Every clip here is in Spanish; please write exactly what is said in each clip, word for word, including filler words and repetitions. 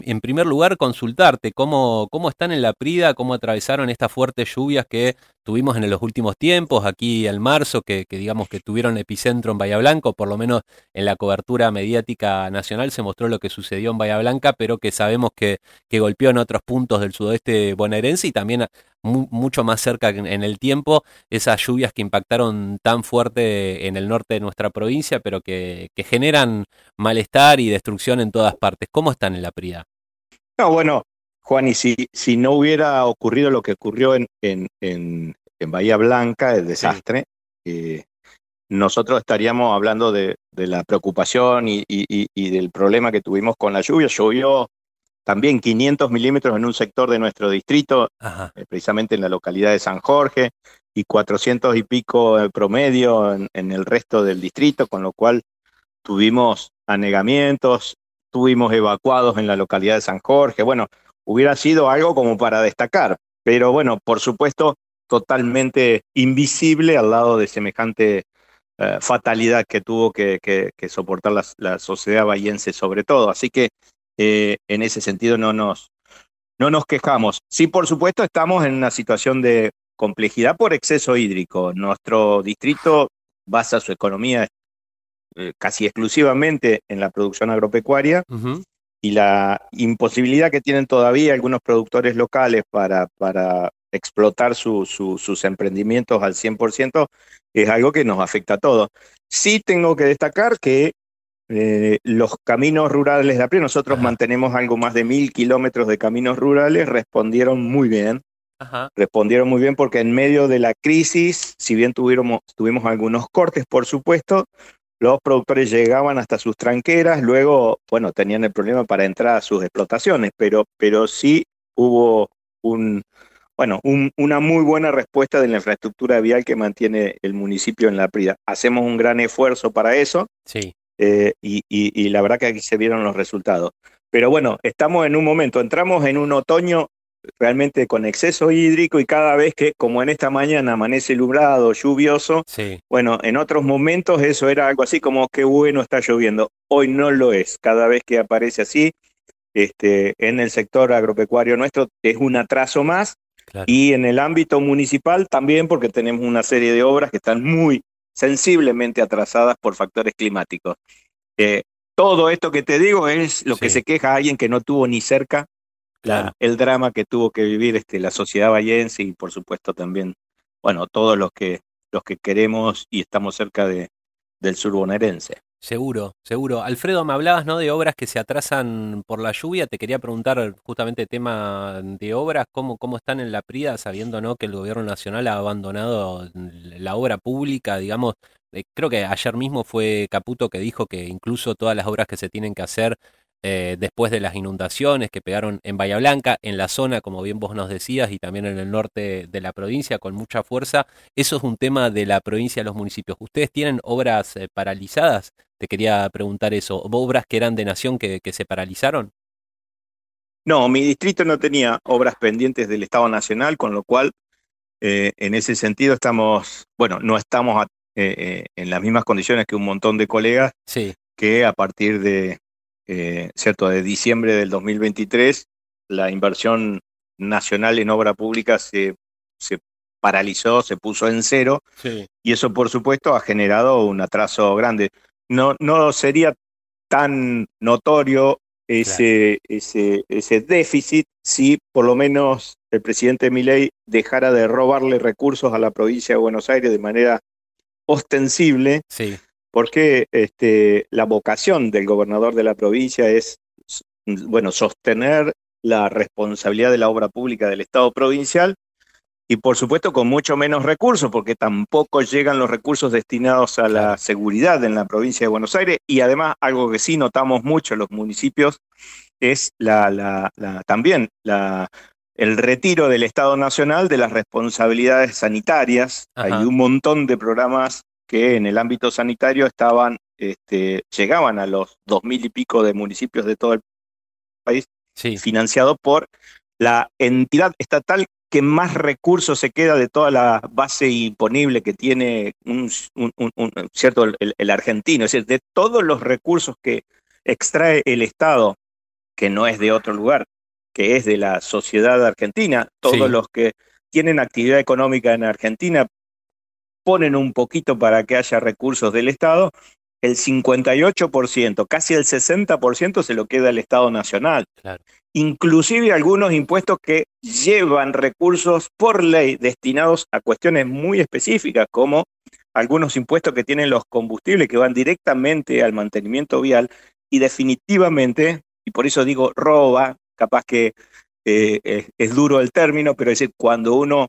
En primer lugar, consultarte cómo, cómo están en la Prida, cómo atravesaron estas fuertes lluvias que tuvimos en los últimos tiempos, aquí en marzo, que, que digamos que tuvieron epicentro en Bahía Blanca, o por lo menos en la cobertura mediática nacional se mostró lo que sucedió en Bahía Blanca, pero que sabemos que, que golpeó en otros puntos del sudoeste bonaerense y también mu mucho más cerca en, en el tiempo, esas lluvias que impactaron tan fuerte en el norte de nuestra provincia, pero que, que generan malestar y destrucción en todas partes. ¿Cómo están en la Prida? No, bueno, Juan, y si, si no hubiera ocurrido lo que ocurrió en, en, en, en Bahía Blanca, el Sí. desastre, eh, nosotros estaríamos hablando de, de la preocupación y, y, y del problema que tuvimos con la lluvia. Llovió también quinientos milímetros en un sector de nuestro distrito, Ajá. eh, precisamente en la localidad de San Jorge, y cuatrocientos y pico eh, promedio en, en el resto del distrito, con lo cual tuvimos anegamientos, tuvimos evacuados en la localidad de San Jorge. Bueno, hubiera sido algo como para destacar, pero bueno, por supuesto, totalmente invisible al lado de semejante eh, fatalidad que tuvo que, que, que soportar la, la, sociedad bahiense sobre todo. Así que eh, en ese sentido no nos, no nos quejamos. Sí, por supuesto, estamos en una situación de complejidad por exceso hídrico. Nuestro distrito basa su economía eh, casi exclusivamente en la producción agropecuaria, Ujú. y la imposibilidad que tienen todavía algunos productores locales para, para explotar su, su, sus emprendimientos al cien por ciento es algo que nos afecta a todos. Sí tengo que destacar que eh, los caminos rurales de a pie, nosotros Ajá. mantenemos algo más de mil kilómetros de caminos rurales, respondieron muy bien. Ajá. Respondieron muy bien porque en medio de la crisis, si bien tuvimos, tuvimos algunos cortes, por supuesto, los productores llegaban hasta sus tranqueras, luego, bueno, tenían el problema para entrar a sus explotaciones, pero, pero sí hubo un, bueno, un, una muy buena respuesta de la infraestructura vial que mantiene el municipio en la Prida. Hacemos un gran esfuerzo para eso, Sí. eh, y, y, y la verdad que aquí se vieron los resultados. Pero bueno, estamos en un momento, entramos en un otoño realmente con exceso hídrico, y cada vez que, como en esta mañana, amanece nublado, lluvioso, Sí. bueno, en otros momentos eso era algo así como qué bueno está lloviendo. Hoy no lo es. Cada vez que aparece así, este, en el sector agropecuario nuestro es un atraso más, Claro. y en el ámbito municipal también, porque tenemos una serie de obras que están muy sensiblemente atrasadas por factores climáticos. Eh, Todo esto que te digo es lo que Sí. se queja alguien que no tuvo ni cerca Claro. la, el drama que tuvo que vivir este, la sociedad bahiense, y por supuesto también, bueno, todos los que, los que queremos y estamos cerca de, del sur bonaerense. Seguro, seguro. Alfredo, me hablabas, ¿no? De obras que se atrasan por la lluvia. Te quería preguntar justamente tema de obras, cómo, cómo están en la Prida, sabiendo, ¿no? Que el gobierno nacional ha abandonado la obra pública, digamos. Eh, creo que ayer mismo fue Caputo que dijo que incluso todas las obras que se tienen que hacer eh, después de las inundaciones que pegaron en Bahía Blanca, en la zona, como bien vos nos decías, y también en el norte de la provincia, con mucha fuerza. Eso es un tema de la provincia de los municipios. ¿Ustedes tienen obras eh, paralizadas? Te quería preguntar eso. ¿Obras que eran de Nación que, que se paralizaron? No, mi distrito no tenía obras pendientes del Estado Nacional, con lo cual eh, en ese sentido estamos, bueno, no estamos a- eh, eh, en las mismas condiciones que un montón de colegas Sí. que a partir de, eh, cierto, de diciembre del dos mil veintitrés, la inversión nacional en obra pública se, se paralizó, se puso en cero, Sí. y eso por supuesto ha generado un atraso grande. No, no sería tan notorio Claro. ese, ese, ese déficit si por lo menos el presidente Milei dejara de robarle recursos a la provincia de Buenos Aires de manera ostensible, Sí. porque este, la vocación del gobernador de la provincia es, bueno, sostener la responsabilidad de la obra pública del Estado provincial, y por supuesto con mucho menos recursos, porque tampoco llegan los recursos destinados a la Claro. seguridad en la provincia de Buenos Aires. Y además, algo que sí notamos mucho en los municipios es la, la, la, también la, el retiro del Estado Nacional de las responsabilidades sanitarias. Hay Ajá. un montón de programas que en el ámbito sanitario estaban, este, llegaban a los dos mil y pico de municipios de todo el país, Sí. financiado por la entidad estatal que más recursos se queda de toda la base imponible que tiene un, un, un, un cierto el, el, argentino. Es decir, de todos los recursos que extrae el Estado, que no es de otro lugar, que es de la sociedad argentina. Todos Sí, los que tienen actividad económica en Argentina ponen un poquito para que haya recursos del Estado. El cincuenta y ocho por ciento, casi el sesenta por ciento se lo queda el Estado Nacional. claro. Inclusive algunos impuestos que llevan recursos por ley destinados a cuestiones muy específicas, como algunos impuestos que tienen los combustibles que van directamente al mantenimiento vial y definitivamente, y por eso digo roba, capaz que eh, es, es duro el término, pero es decir, cuando uno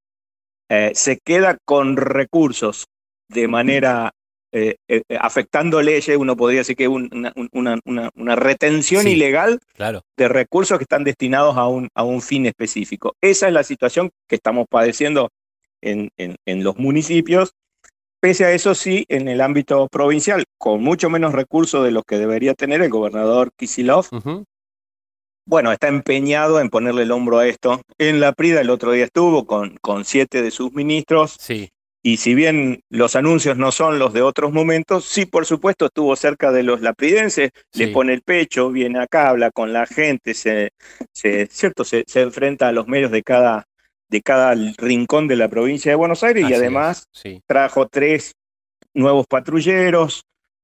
eh, se queda con recursos de manera eh, eh, afectando leyes, uno podría decir que es un, una, una, una, una retención Sí, ilegal claro. de recursos que están destinados a un, a un fin específico. Esa es la situación que estamos padeciendo en, en, en los municipios. Pese a eso, sí, en el ámbito provincial, con mucho menos recursos de los que debería tener el gobernador Kicillof, Ujú. bueno, está empeñado en ponerle el hombro a esto. En la Prida el otro día estuvo con, con siete de sus ministros, Sí, y si bien los anuncios no son los de otros momentos, sí, por supuesto, estuvo cerca de los lapridenses, les sí, pone el pecho, viene acá, habla con la gente, se, se, ¿cierto? Se, se enfrenta a los medios de cada, de cada rincón de la provincia de Buenos Aires, y así es. además Sí, trajo tres nuevos patrulleros,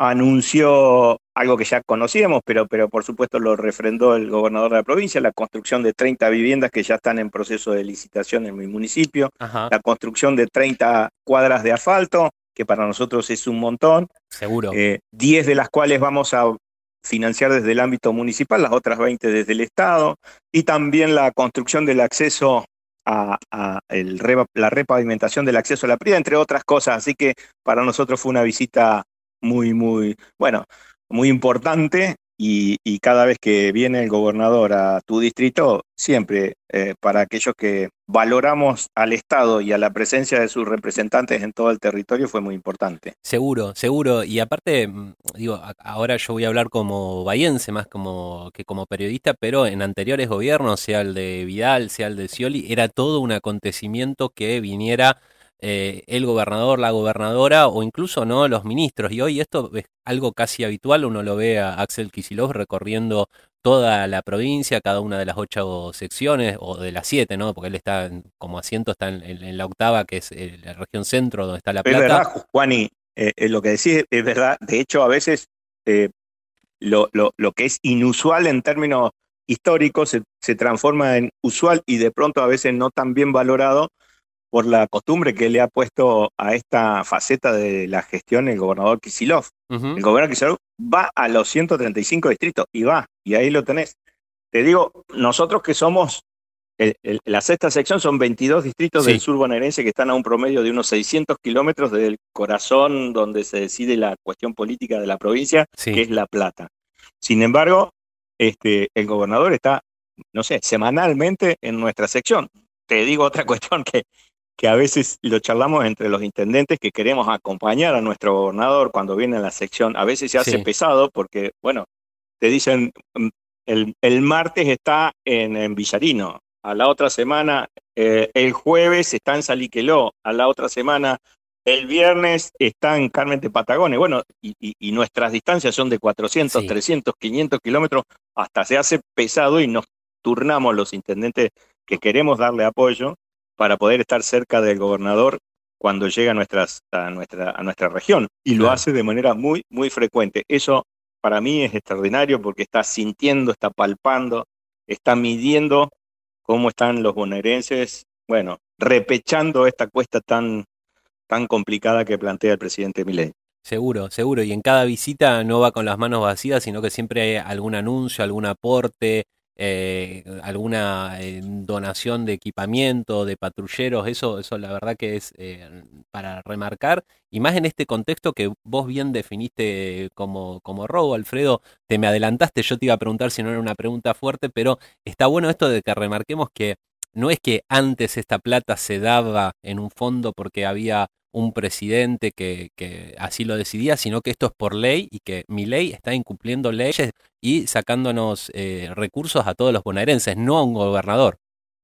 anunció algo que ya conocíamos, pero, pero por supuesto lo refrendó el gobernador de la provincia, la construcción de treinta viviendas que ya están en proceso de licitación en mi municipio, ajá, la construcción de treinta cuadras de asfalto, que para nosotros es un montón, seguro. eh, diez de las cuales vamos a financiar desde el ámbito municipal, las otras veinte desde el Estado, y también la construcción del acceso a, a el re, la repavimentación del acceso a la Prida, entre otras cosas. Así que para nosotros fue una visita muy, muy, bueno, muy importante, y, y cada vez que viene el gobernador a tu distrito, siempre eh, para aquellos que valoramos al Estado y a la presencia de sus representantes en todo el territorio fue muy importante. Seguro, seguro. Y aparte, mm, digo, a- ahora yo voy a hablar como bahiense más como que como periodista, pero en anteriores gobiernos, sea el de Vidal, sea el de Scioli, era todo un acontecimiento que viniera eh, el gobernador, la gobernadora o incluso no los ministros. Y hoy esto es algo casi habitual, uno lo ve a Axel Kicillof recorriendo toda la provincia, cada una de las ocho secciones, o de las siete, ¿no? Porque él está en- como asiento, está en, en- en la octava, que es eh, la región centro, donde está La Es Plata. verdad, Juani, eh, eh, lo que decís es verdad. De hecho, a veces eh, lo, lo, lo que es inusual en términos históricos se, se transforma en usual, y de pronto a veces no tan bien valorado por la costumbre que le ha puesto a esta faceta de la gestión el gobernador Kicillof. Ujú. El gobernador Kicillof va a los ciento treinta y cinco distritos, y va, y ahí lo tenés. Te digo, nosotros que somos el- el- la sexta sección, son veintidós distritos del Sí, sur bonaerense que están a un promedio de unos seiscientos kilómetros del corazón donde se decide la cuestión política de la provincia, que sí, es La Plata. Sin embargo, este, el gobernador está, no sé, semanalmente en nuestra sección. Te digo otra cuestión que, que a veces lo charlamos entre los intendentes, que queremos acompañar a nuestro gobernador cuando viene a la sección. A veces se hace sí, pesado porque, bueno, te dicen, mm, el, el martes está en, en Villarino, a la otra semana, eh, el jueves está en Saliqueló, a la otra semana, el viernes está en Carmen de Patagones. Bueno, y, y, y nuestras distancias son de cuatrocientos, sí. trescientos, quinientos kilómetros, hasta se hace pesado, y nos turnamos los intendentes que queremos darle apoyo para poder estar cerca del gobernador cuando llega a, nuestras, a, nuestra, a nuestra región, y lo Claro. hace de manera muy, muy frecuente. Eso para mí es extraordinario porque está sintiendo, está palpando, está midiendo cómo están los bonaerenses, bueno, repechando esta cuesta tan, tan complicada que plantea el presidente Milei. Seguro, seguro. Y en cada visita no va con las manos vacías, sino que siempre hay algún anuncio, algún aporte, eh, alguna eh, donación de equipamiento, de patrulleros. Eso, eso la verdad que es eh, para remarcar. Y más en este contexto que vos bien definiste como, como robo, Alfredo. Te me adelantaste, yo te iba a preguntar si no era una pregunta fuerte, pero está bueno esto de que remarquemos que no es que antes esta plata se daba en un fondo porque había un presidente que, que así lo decidía, sino que esto es por ley y que mi ley está incumpliendo leyes y sacándonos eh, recursos a todos los bonaerenses, no a un gobernador.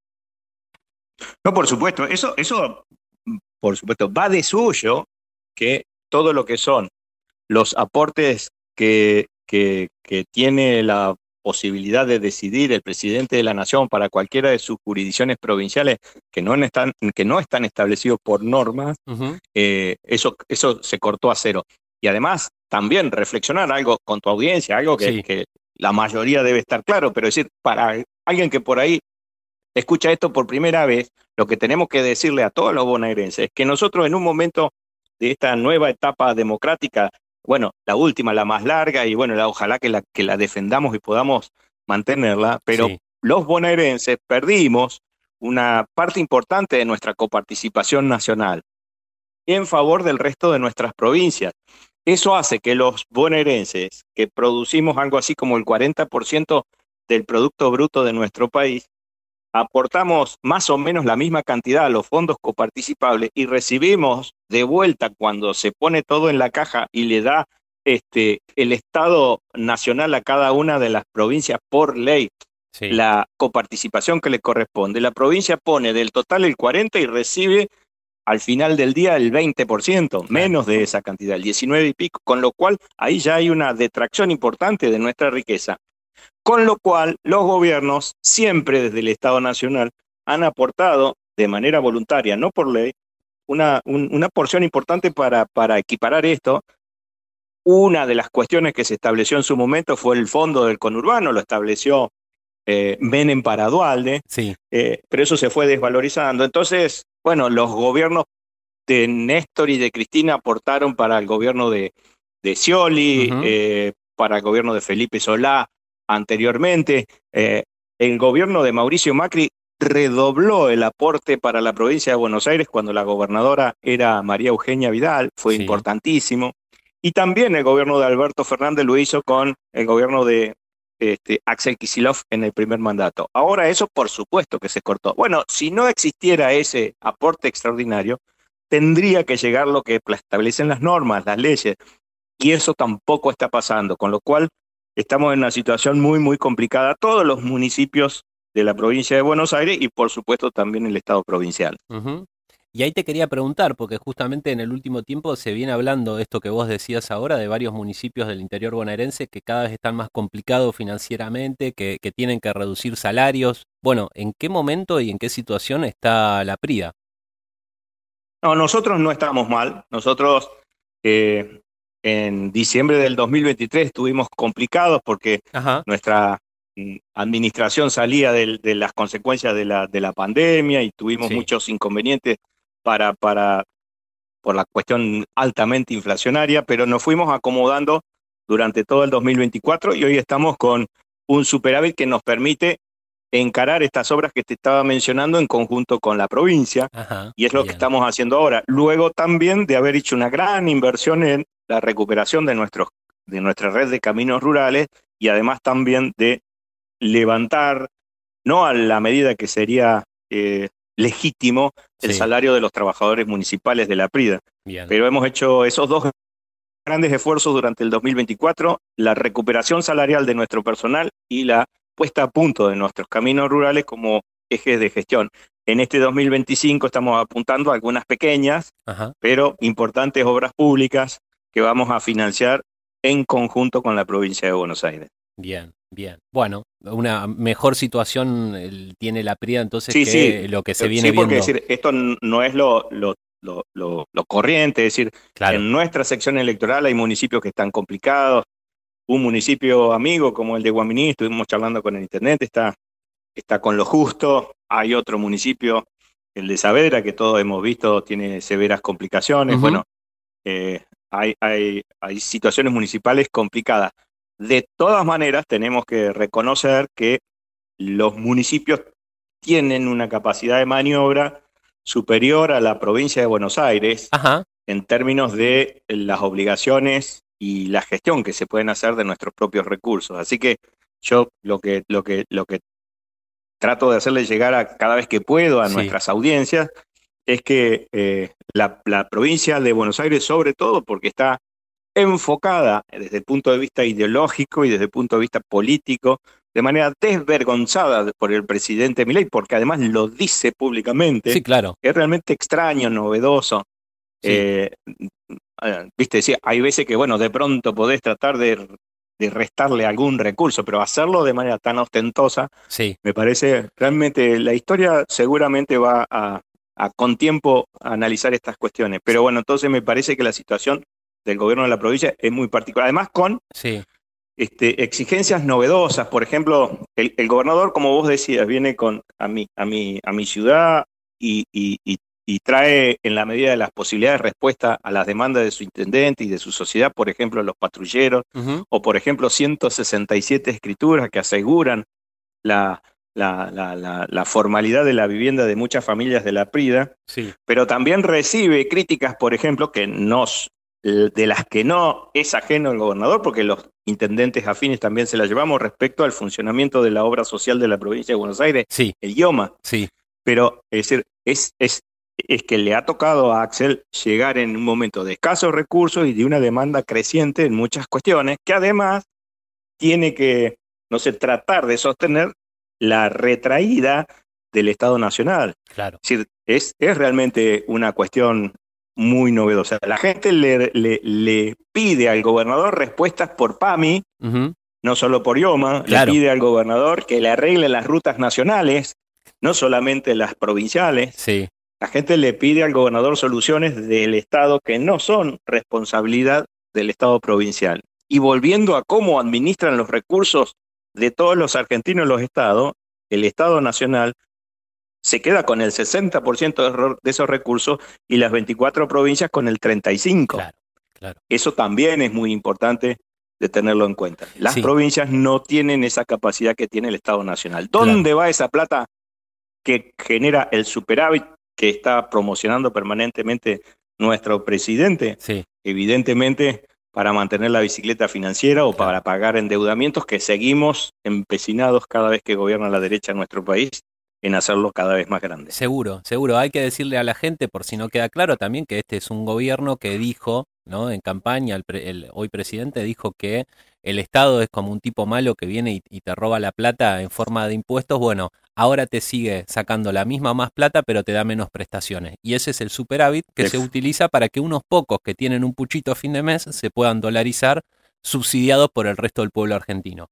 No, por supuesto, eso, eso, por supuesto, va de suyo que todo lo que son los aportes que, que, que tiene la posibilidad de decidir el presidente de la nación para cualquiera de sus jurisdicciones provinciales que no están, que no están establecidos por normas, Ujú. eh, eso, eso se cortó a cero. Y además, también reflexionar algo con tu audiencia, algo que, Sí. que la mayoría debe estar claro, pero es decir, para alguien que por ahí escucha esto por primera vez, lo que tenemos que decirle a todos los bonaerenses es que nosotros en un momento de esta nueva etapa democrática, bueno, la última, la más larga, y bueno, la, ojalá que la, que la defendamos y podamos mantenerla, pero Sí. los bonaerenses perdimos una parte importante de nuestra coparticipación nacional en favor del resto de nuestras provincias. Eso hace que los bonaerenses, que producimos algo así como el cuarenta por ciento del Producto Bruto de nuestro país, aportamos más o menos la misma cantidad a los fondos coparticipables y recibimos de vuelta cuando se pone todo en la caja y le da este, el Estado nacional a cada una de las provincias por ley Sí. la coparticipación que le corresponde. La provincia pone del total el cuarenta por ciento y recibe al final del día el veinte por ciento, Claro. menos de esa cantidad, el diecinueve y pico, con lo cual ahí ya hay una detracción importante de nuestra riqueza. Con lo cual, los gobiernos, siempre desde el Estado Nacional, han aportado de manera voluntaria, no por ley, una, un, una porción importante para, para equiparar esto. Una de las cuestiones que se estableció en su momento fue el fondo del conurbano, lo estableció eh, Menem para Duhalde, Sí. eh, pero eso se fue desvalorizando. Entonces, bueno, los gobiernos de Néstor y de Cristina aportaron para el gobierno de, de Scioli, Ujú. eh, para el gobierno de Felipe Solá anteriormente. Eh, el gobierno de Mauricio Macri redobló el aporte para la provincia de Buenos Aires cuando la gobernadora era María Eugenia Vidal, fue Sí. importantísimo. Y también el gobierno de Alberto Fernández lo hizo con el gobierno de este, Axel Kicillof en el primer mandato. Ahora eso por supuesto que se cortó. Bueno, si no existiera ese aporte extraordinario, tendría que llegar lo que establecen las normas, las leyes, y eso tampoco está pasando, con lo cual estamos en una situación muy, muy complicada, todos los municipios de la provincia de Buenos Aires y por supuesto también el Estado provincial. Ujú. Y ahí te quería preguntar, porque justamente en el último tiempo se viene hablando de esto que vos decías ahora, de varios municipios del interior bonaerense que cada vez están más complicados financieramente, que, que tienen que reducir salarios. Bueno, ¿en qué momento y en qué situación está la PRIA? No, nosotros no estamos mal, nosotros eh, en diciembre del dos mil veintitrés estuvimos complicados porque Ajá. nuestra mm, administración salía del- de las consecuencias de la, de la pandemia y tuvimos Sí. muchos inconvenientes para, para, por la cuestión altamente inflacionaria, pero nos fuimos acomodando durante todo el dos mil veinticuatro y hoy estamos con un superávit que nos permite encarar estas obras que te estaba mencionando en conjunto con la provincia, Ajá. y es lo que Bien. estamos haciendo ahora. Luego también de haber hecho una gran inversión en la recuperación de, nuestros, de nuestra red de caminos rurales y además también de levantar, no a la medida que sería eh, legítimo, el Sí. salario de los trabajadores municipales de la PRIDA. Bien. Pero hemos hecho esos dos grandes esfuerzos durante el dos mil veinticuatro, la recuperación salarial de nuestro personal y la puesta a punto de nuestros caminos rurales como ejes de gestión. En este dos mil veinticinco estamos apuntando a algunas pequeñas, Ajá. pero importantes obras públicas que vamos a financiar en conjunto con la provincia de Buenos Aires. Bien. Bien. Bueno, una mejor situación el- tiene la PRIA entonces Sí, que sí, lo que se viene sí, porque viendo. decir, esto n- no es lo, lo, lo, lo, lo corriente, es decir, Claro. en nuestra sección electoral hay municipios que están complicados. Un municipio amigo como el de Guaminí, estuvimos charlando con el intendente, está, está con lo justo. Hay otro municipio, el de Saavedra, que todos hemos visto, tiene severas complicaciones. Ujú. Bueno, eh, hay, hay, hay situaciones municipales complicadas. De todas maneras, tenemos que reconocer que los municipios tienen una capacidad de maniobra superior a la provincia de Buenos Aires Ajá. en términos de las obligaciones y la gestión que se pueden hacer de nuestros propios recursos. Así que yo lo que, lo que, lo que trato de hacerle llegar a cada vez que puedo a Sí. nuestras audiencias es que eh, la, la provincia de Buenos Aires, sobre todo porque está enfocada desde el punto de vista ideológico y desde el punto de vista político, de manera desvergonzada por el presidente Milei, porque además lo dice públicamente, Sí, claro. es realmente extraño, novedoso. Sí. Eh, eh, Viste, sí, hay veces que, bueno, de pronto podés tratar de de restarle algún recurso, pero hacerlo de manera tan ostentosa, sí. me parece, realmente la historia seguramente va a, a con tiempo a analizar estas cuestiones. Pero bueno, entonces me parece que la situación del gobierno de la provincia es muy particular. Además con Sí. este, exigencias novedosas. Por ejemplo, el, el gobernador, como vos decías, viene con, a, mi, a, mi, a mi ciudad y, y, y, y trae en la medida de las posibilidades respuesta a las demandas de su intendente y de su sociedad, por ejemplo, los patrulleros, Uh-huh. o por ejemplo, ciento sesenta y siete escrituras que aseguran la, la, la, la, la formalidad de la vivienda de muchas familias de la Prida, Sí. pero también recibe críticas, por ejemplo, que nos, de las que no es ajeno el gobernador, porque los intendentes afines también se las llevamos respecto al funcionamiento de la obra social de la provincia de Buenos Aires, Sí. el IOMA. Sí. Pero es decir, es, es, es que le ha tocado a Axel llegar en un momento de escasos recursos y de una demanda creciente en muchas cuestiones, que además tiene que, no sé, tratar de sostener la retraída del Estado Nacional. Claro. Es decir, es, es realmente una cuestión muy novedosa. La gente le, le, le pide al gobernador respuestas por PAMI, Uh-huh. no solo por IOMA, Claro. le pide al gobernador que le arregle las rutas nacionales, no solamente las provinciales. Sí. La gente le pide al gobernador soluciones del Estado que no son responsabilidad del Estado provincial. Y volviendo a cómo administran los recursos de todos los argentinos en los estados, el Estado Nacional se queda con el sesenta por ciento de esos recursos y las veinticuatro provincias con el treinta y cinco por ciento. Claro, claro. Eso también es muy importante de tenerlo en cuenta. Las Sí. provincias no tienen esa capacidad que tiene el Estado Nacional. ¿Dónde Claro. va esa plata que genera el superávit que está promocionando permanentemente nuestro presidente? Sí. Evidentemente para mantener la bicicleta financiera o Claro. para pagar endeudamientos que seguimos empecinados cada vez que gobierna la derecha en nuestro país en hacerlo cada vez más grande. Seguro, seguro. Hay que decirle a la gente, por si no queda claro también, que este es un gobierno que dijo, ¿no? En campaña, el, pre- el hoy presidente dijo que el Estado es como un tipo malo que viene y, y te roba la plata en forma de impuestos. Bueno, ahora te sigue sacando la misma más plata, pero te da menos prestaciones. Y ese es el superávit que Def- se utiliza para que unos pocos que tienen un puchito a fin de mes se puedan dolarizar, subsidiados por el resto del pueblo argentino.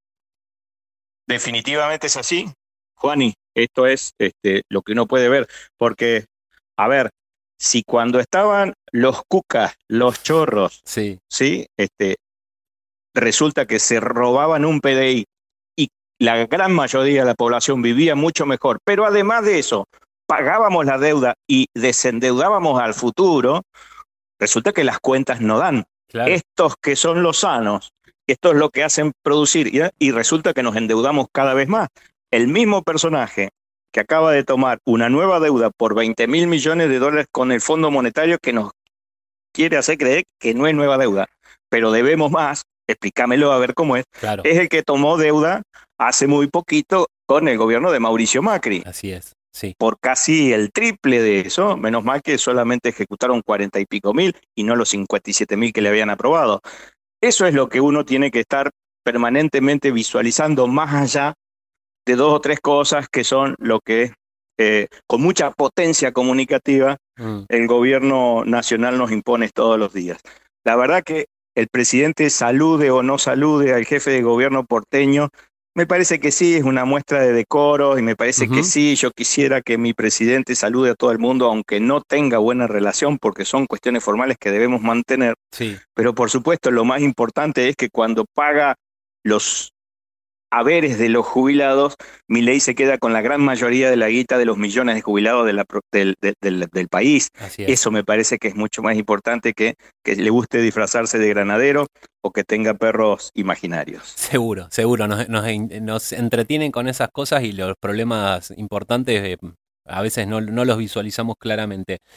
Definitivamente es así, Juani. Esto es este, lo que uno puede ver, porque, a ver, si cuando estaban los cucas, los chorros, Sí, ¿sí? Este, resulta que se robaban un P D I y la gran mayoría de la población vivía mucho mejor, pero además de eso, pagábamos la deuda y desendeudábamos al futuro, resulta que las cuentas no dan. claro. Estos que son los sanos, esto es lo que hacen producir y, y resulta que nos endeudamos cada vez más. El mismo personaje que acaba de tomar una nueva deuda por veinte mil millones de dólares con el Fondo Monetario que nos quiere hacer creer que no es nueva deuda, pero debemos más, explícamelo a ver cómo es, Claro, es el que tomó deuda hace muy poquito con el gobierno de Mauricio Macri, así es. Sí, por casi el triple de eso, menos mal que solamente ejecutaron cuarenta y pico mil y no los cincuenta y siete mil que le habían aprobado. Eso es lo que uno tiene que estar permanentemente visualizando más allá de dos o tres cosas que son lo que eh, con mucha potencia comunicativa mm, el gobierno nacional nos impone todos los días. La verdad que el presidente salude o no salude al jefe de gobierno porteño, me parece que sí, es una muestra de decoro y me parece ujú, que sí, yo quisiera que mi presidente salude a todo el mundo, aunque no tenga buena relación, porque son cuestiones formales que debemos mantener. sí, Pero por supuesto, lo más importante es que cuando paga los haberes de los jubilados, Milei se queda con la gran mayoría de la guita de los millones de jubilados de la, pro- del, del, del- del país. así es. Eso me parece que es mucho más importante que que le guste disfrazarse de granadero o que tenga perros imaginarios. Seguro, seguro. Nos, nos, nos entretienen con esas cosas y los problemas importantes eh, a veces no, no los visualizamos claramente.